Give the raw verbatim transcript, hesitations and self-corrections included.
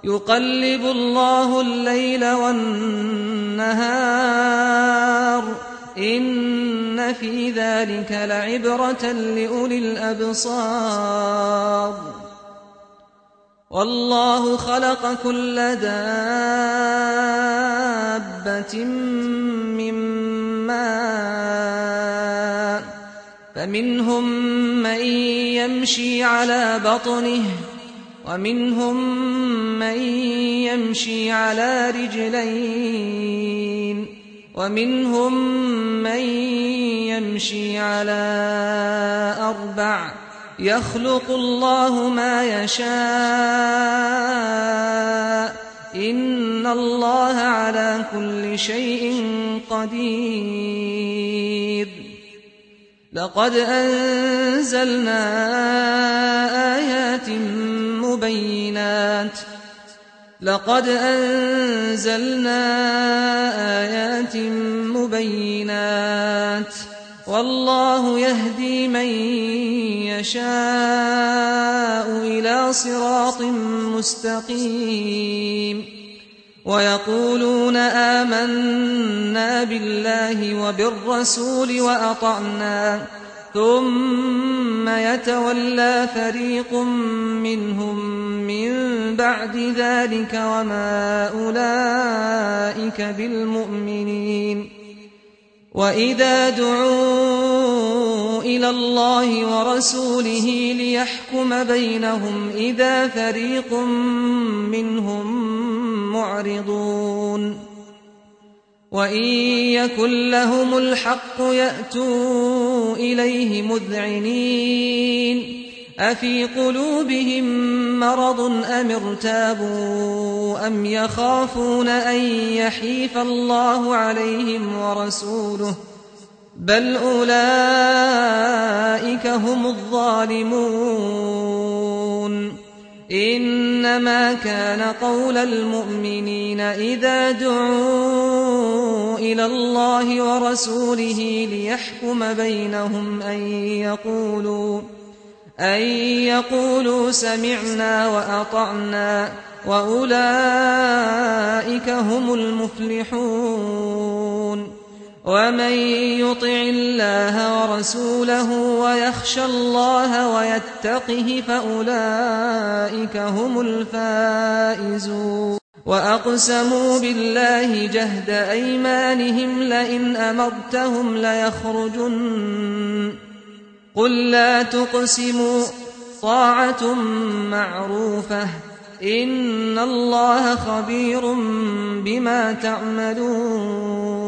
يقلب الله الليل والنهار إن في ذلك لعبرة لأولي الأبصار والله خلق كل دابة من ماء فمنهم من يمشي على بطنه ومنهم من يمشي على رجلين ومنهم من يمشي على أربع يخلق الله ما يشاء إن الله على كل شيء قدير لقد أنزلنا آيات مبينات لقد أنزلنا آيات مبينات والله يهدي من يشاء إلى صراط مستقيم ويقولون آمنا بالله وبالرسول وأطعنا ثم يتولى فريق منهم من بعد ذلك وما أولئك بالمؤمنين وإذا دعوا إلى الله ورسوله ليحكم بينهم إذا فريق منهم معرضون وإن يكن لهم الحق يأتوا إليه مذعنين أفي قلوبهم مرض أم ارتابوا أم يخافون أن يحيف الله عليهم ورسوله بل أولئك هم الظالمون إنما كان قول المؤمنين إذا دعوا إلى الله ورسوله ليحكم بينهم أن يقولوا أن يقولوا سمعنا وأطعنا وأولئك هم المفلحون ومن يطع الله ورسوله ويخشى الله ويتقه فأولئك هم الفائزون وأقسموا بالله جهد أيمانهم لئن أمرتهم ليخرجن قل لا تقسموا طاعة معروفة إن الله خبير بما تعملون